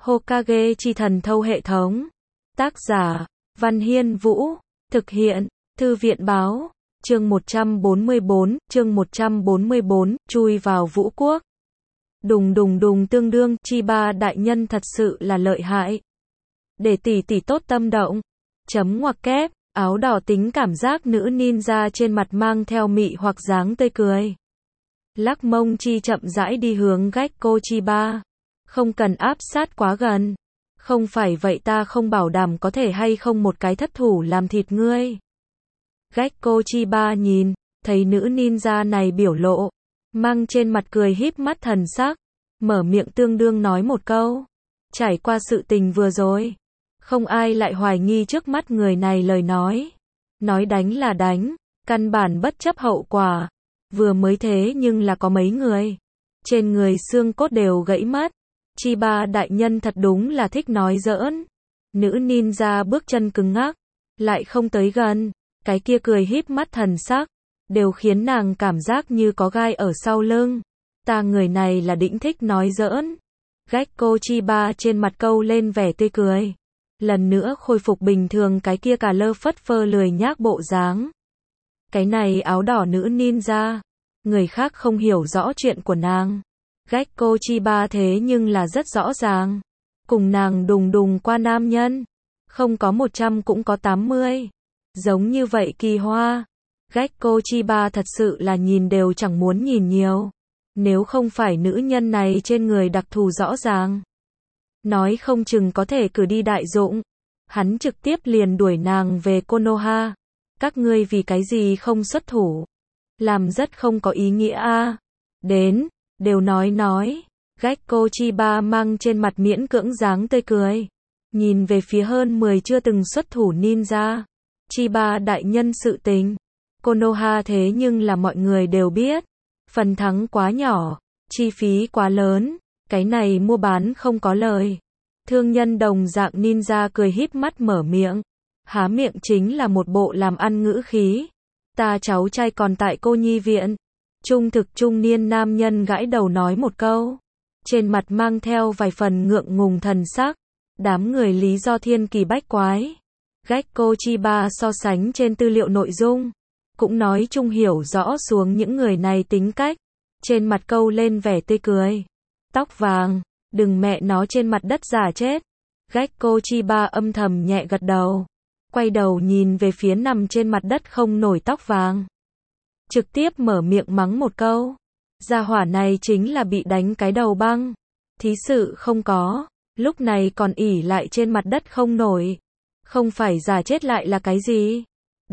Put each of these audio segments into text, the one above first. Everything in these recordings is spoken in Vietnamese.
Hokage chi thần thâu hệ thống. Tác giả, Văn Hiên Vũ. Thực hiện, Thư viện báo. Chương 144, chui vào vũ quốc. Đùng đùng đùng tương đương, Chiba đại nhân thật sự là lợi hại. Để tỷ tỷ tốt tâm động. Chấm ngoặc kép, áo đỏ tính cảm giác nữ ninja trên mặt mang theo mị hoặc dáng tươi cười. Lắc mông chi chậm rãi đi hướng Gekko Chiba. Không cần áp sát quá gần. Không phải vậy ta không bảo đảm có thể hay không một cái thất thủ làm thịt ngươi. Gekko Chiba nhìn, thấy nữ ninja này biểu lộ, mang trên mặt cười híp mắt thần sắc, mở miệng tương đương nói một câu. Trải qua sự tình vừa rồi, không ai lại hoài nghi trước mắt người này lời nói. Nói đánh là đánh, căn bản bất chấp hậu quả. Vừa mới thế nhưng là có mấy người. Trên người xương cốt đều gãy mất. Chiba đại nhân thật đúng là thích nói giỡn. Nữ ninja bước chân cứng ngắc, lại không tới gần. Cái kia cười híp mắt thần sắc, đều khiến nàng cảm giác như có gai ở sau lưng. Ta người này là đĩnh thích nói giỡn. Gekko Chiba trên mặt câu lên vẻ tươi cười. Lần nữa khôi phục bình thường cái kia cả lơ phất phơ lười nhác bộ dáng. Cái này áo đỏ nữ ninja. Người khác không hiểu rõ chuyện của nàng. Gekko Chiba thế nhưng là rất rõ ràng. Cùng nàng đùng đùng qua nam nhân. Không có 100 cũng có 80. Giống như vậy kỳ hoa. Gekko Chiba thật sự là nhìn đều chẳng muốn nhìn nhiều. Nếu không phải nữ nhân này trên người đặc thù rõ ràng, nói không chừng có thể cử đi đại dụng. Hắn trực tiếp liền đuổi nàng về Konoha. Các ngươi vì cái gì không xuất thủ? Làm rất không có ý nghĩa a. Đến, đều nói. Gekko Chiba mang trên mặt miễn cưỡng dáng tươi cười. Nhìn về phía hơn 10 chưa từng xuất thủ ninja. Chiba đại nhân sự tình. Konoha thế nhưng là mọi người đều biết. Phần thắng quá nhỏ, chi phí quá lớn. Cái này mua bán không có lời. Thương nhân đồng dạng ninja cười híp mắt mở miệng. Há miệng chính là một bộ làm ăn ngữ khí. Ta cháu trai còn tại cô nhi viện. Trung thực trung niên nam nhân gãi đầu nói một câu. Trên mặt mang theo vài phần ngượng ngùng thần sắc. Đám người lý do thiên kỳ bách quái. Gekko Chiba so sánh trên tư liệu nội dung. Cũng nói chung hiểu rõ xuống những người này tính cách. Trên mặt câu lên vẻ tươi cười. Tóc vàng, đừng mẹ nó trên mặt đất giả chết. Gekko Chiba âm thầm nhẹ gật đầu. Quay đầu nhìn về phía nằm trên mặt đất không nổi tóc vàng. Trực tiếp mở miệng mắng một câu. Gia hỏa này chính là bị đánh cái đầu băng. Thí sự không có. Lúc này còn ỉ lại trên mặt đất không nổi. Không phải giả chết lại là cái gì?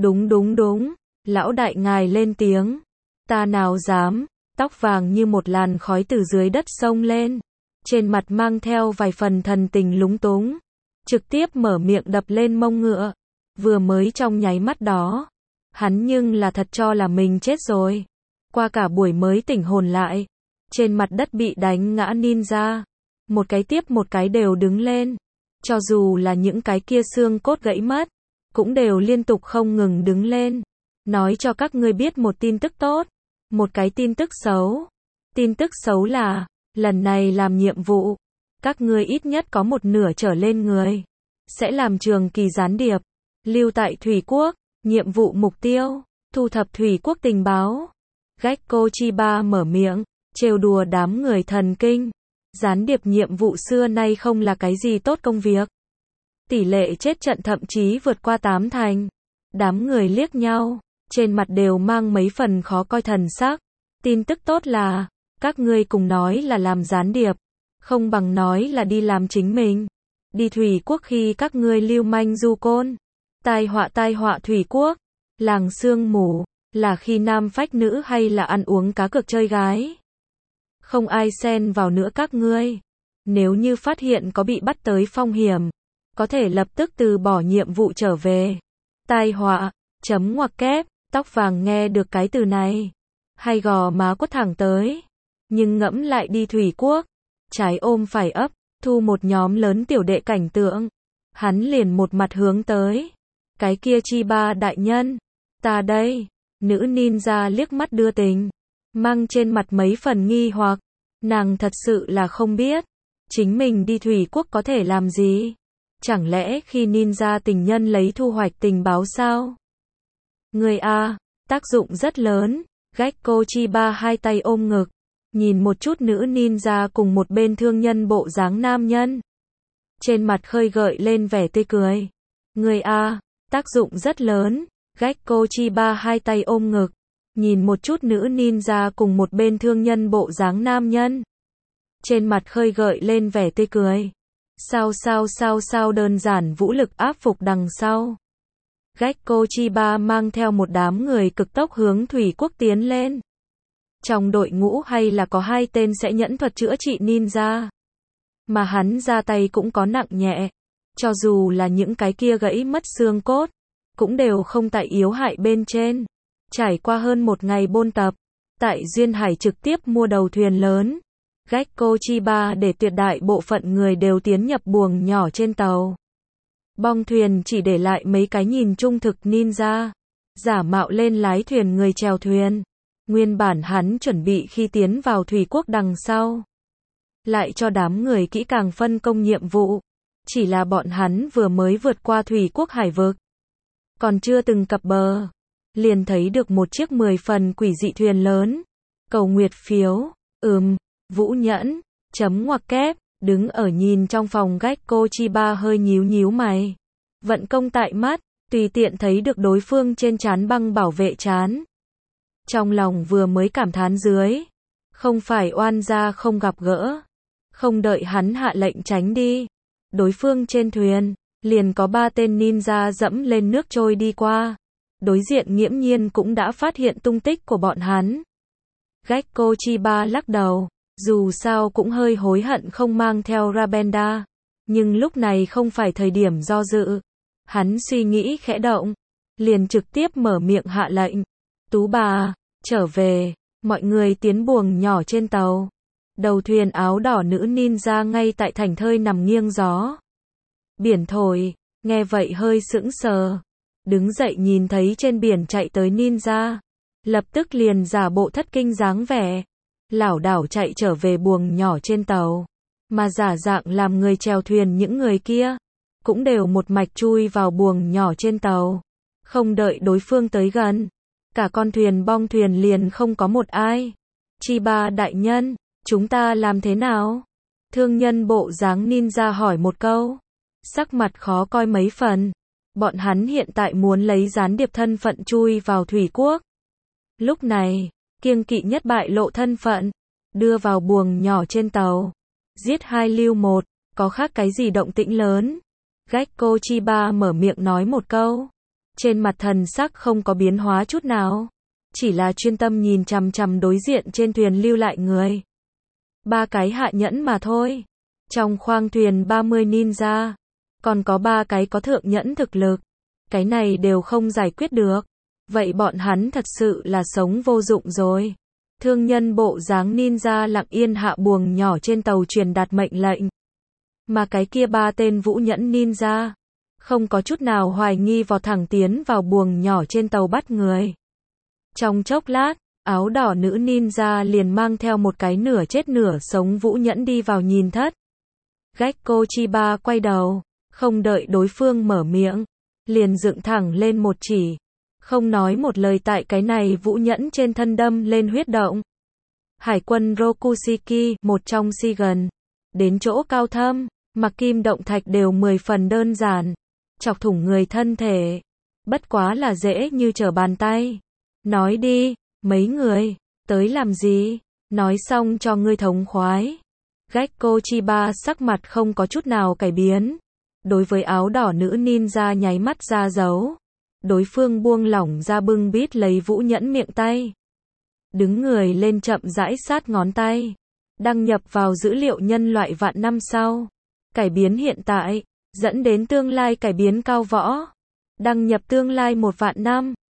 Đúng. Lão đại ngài lên tiếng. Ta nào dám. Tóc vàng như một làn khói từ dưới đất xông lên. Trên mặt mang theo vài phần thần tình lúng túng. Trực tiếp mở miệng đập lên mông ngựa. Vừa mới trong nháy mắt đó. Hắn nhưng là thật cho là mình chết rồi. Qua cả buổi mới tỉnh hồn lại. Trên mặt đất bị đánh ngã ninja. Một cái tiếp một cái đều đứng lên. Cho dù là những cái kia xương cốt gãy mất. Cũng đều liên tục không ngừng đứng lên. Nói cho các ngươi biết một tin tức tốt. Một cái tin tức xấu. Tin tức xấu là, lần này làm nhiệm vụ. Các ngươi ít nhất có một nửa trở lên người. Sẽ làm trường kỳ gián điệp. Lưu tại Thủy Quốc. Nhiệm vụ mục tiêu. Thu thập Thủy Quốc tình báo. Gekko Chiba mở miệng. Trêu đùa đám người thần kinh. Gián điệp nhiệm vụ xưa nay không là cái gì tốt công việc. Tỷ lệ chết trận thậm chí vượt qua 8 thành. Đám người liếc nhau. Trên mặt đều mang mấy phần khó coi thần sắc. Tin tức tốt là, các ngươi cùng nói là làm gián điệp. Không bằng nói là đi làm chính mình. Đi Thủy Quốc khi các ngươi lưu manh du côn. Tai họa Thủy Quốc. Làng sương mù. Là khi nam phách nữ hay là ăn uống cá cược chơi gái. Không ai xen vào nữa các ngươi. Nếu như phát hiện có bị bắt tới phong hiểm. Có thể lập tức từ bỏ nhiệm vụ trở về. Tai họa. Chấm ngoặc kép. Tóc vàng nghe được cái từ này. Hay gò má quất thẳng tới. Nhưng ngẫm lại đi Thủy Quốc. Trái ôm phải ấp. Thu một nhóm lớn tiểu đệ cảnh tượng. Hắn liền một mặt hướng tới. Cái kia Chiba đại nhân. Ta đây. Nữ ninja liếc mắt đưa tình. Mang trên mặt mấy phần nghi hoặc. Nàng thật sự là không biết. Chính mình đi thủy quốc có thể làm gì? Chẳng lẽ khi ninja tình nhân lấy thu hoạch tình báo sao? Người A, tác dụng rất lớn. Gekko Chiba hai tay ôm ngực, nhìn một chút nữ ninja cùng một bên thương nhân bộ dáng nam nhân. Trên mặt khơi gợi lên vẻ tươi cười. Người A, tác dụng rất lớn. Gekko Chiba hai tay ôm ngực, nhìn một chút nữ ninja cùng một bên thương nhân bộ dáng nam nhân. Trên mặt khơi gợi lên vẻ tươi cười. Sao đơn giản vũ lực áp phục đằng sau. Gekko Chiba mang theo một đám người cực tốc hướng thủy quốc tiến lên. Trong đội ngũ hay là có 2 tên sẽ nhẫn thuật chữa trị ninja. Mà hắn ra tay cũng có nặng nhẹ. Cho dù là những cái kia gãy mất xương cốt, cũng đều không tại yếu hại bên trên. Trải qua hơn 1 ngày bôn tập, tại Duyên Hải trực tiếp mua đầu thuyền lớn. Gekko Chiba để tuyệt đại bộ phận người đều tiến nhập buồng nhỏ trên tàu. Bong thuyền chỉ để lại mấy cái nhìn trung thực ninja, giả mạo lên lái thuyền người chèo thuyền. Nguyên bản hắn chuẩn bị khi tiến vào thủy quốc đằng sau, lại cho đám người kỹ càng phân công nhiệm vụ. Chỉ là bọn hắn vừa mới vượt qua thủy quốc hải vực, còn chưa từng cập bờ, liền thấy được một chiếc 10 phần quỷ dị thuyền lớn. Cầu nguyệt phiếu, Vũ Nhẫn, ngoặc kép, đứng ở nhìn trong phòng Gekko Chiba hơi nhíu mày. Vận công tại mắt, tùy tiện thấy được đối phương trên trán băng bảo vệ trán. Trong lòng vừa mới cảm thán dưới, không phải oan gia không gặp gỡ. Không đợi hắn hạ lệnh tránh đi, đối phương trên thuyền, liền có 3 tên ninja dẫm lên nước trôi đi qua. Đối diện nghiễm nhiên cũng đã phát hiện tung tích của bọn hắn. Gekko Chiba lắc đầu, dù sao cũng hơi hối hận không mang theo Rabenda. Nhưng lúc này không phải thời điểm do dự. Hắn suy nghĩ khẽ động, liền trực tiếp mở miệng hạ lệnh. Tú bà, trở về, mọi người tiến buồng nhỏ trên tàu. Đầu thuyền áo đỏ nữ ninja ngay tại thảnh thơi nằm nghiêng gió. Biển thổi, nghe vậy hơi sững sờ. Đứng dậy nhìn thấy trên biển chạy tới ninja, lập tức liền giả bộ thất kinh dáng vẻ, lảo đảo chạy trở về buồng nhỏ trên tàu. Mà giả dạng làm người chèo thuyền những người kia, cũng đều một mạch chui vào buồng nhỏ trên tàu. Không đợi đối phương tới gần, cả con thuyền bong thuyền liền không có một ai. Chiba đại nhân, chúng ta làm thế nào? Thương nhân bộ dáng ninja hỏi một câu. Sắc mặt khó coi mấy phần. Bọn hắn hiện tại muốn lấy gián điệp thân phận chui vào thủy quốc. Lúc này, kiêng kỵ nhất bại lộ thân phận, đưa vào buồng nhỏ trên tàu. Giết 2 lưu 1, có khác cái gì động tĩnh lớn? Gekko Chiba mở miệng nói một câu. Trên mặt thần sắc không có biến hóa chút nào. Chỉ là chuyên tâm nhìn chằm chằm đối diện trên thuyền lưu lại người. 3 cái hạ nhẫn mà thôi. Trong khoang thuyền 30 ninja, còn có 3 cái có thượng nhẫn thực lực. Cái này đều không giải quyết được. Vậy bọn hắn thật sự là sống vô dụng rồi. Thương nhân bộ dáng ninja lặng yên hạ buồng nhỏ trên tàu truyền đạt mệnh lệnh. Mà cái kia 3 tên vũ nhẫn ninja, không có chút nào hoài nghi vọt thẳng tiến vào buồng nhỏ trên tàu bắt người. Trong chốc lát, áo đỏ nữ ninja liền mang theo một cái nửa chết nửa sống vũ nhẫn đi vào nhìn thất. Gekko Chiba quay đầu, không đợi đối phương mở miệng, liền dựng thẳng lên một chỉ. Không nói một lời tại cái này vũ nhẫn trên thân đâm lên huyết động. Hải quân Rokushiki, một trong Shigen, đến chỗ cao thâm, mặc kim động thạch đều 10 phần đơn giản, chọc thủng người thân thể. Bất quá là dễ như trở bàn tay. Nói đi, mấy người, tới làm gì? Nói xong cho ngươi thống khoái. Gekko Chiba sắc mặt không có chút nào cải biến. Đối với áo đỏ nữ ninja nháy mắt ra dấu. Đối phương buông lỏng ra bưng bít lấy vũ nhẫn miệng tay. Đứng người lên chậm rãi sát ngón tay. Đăng nhập vào dữ liệu nhân loại vạn năm sau. Cải biến hiện tại, dẫn đến tương lai cải biến cao võ. Đăng nhập tương lai 1 vạn năm.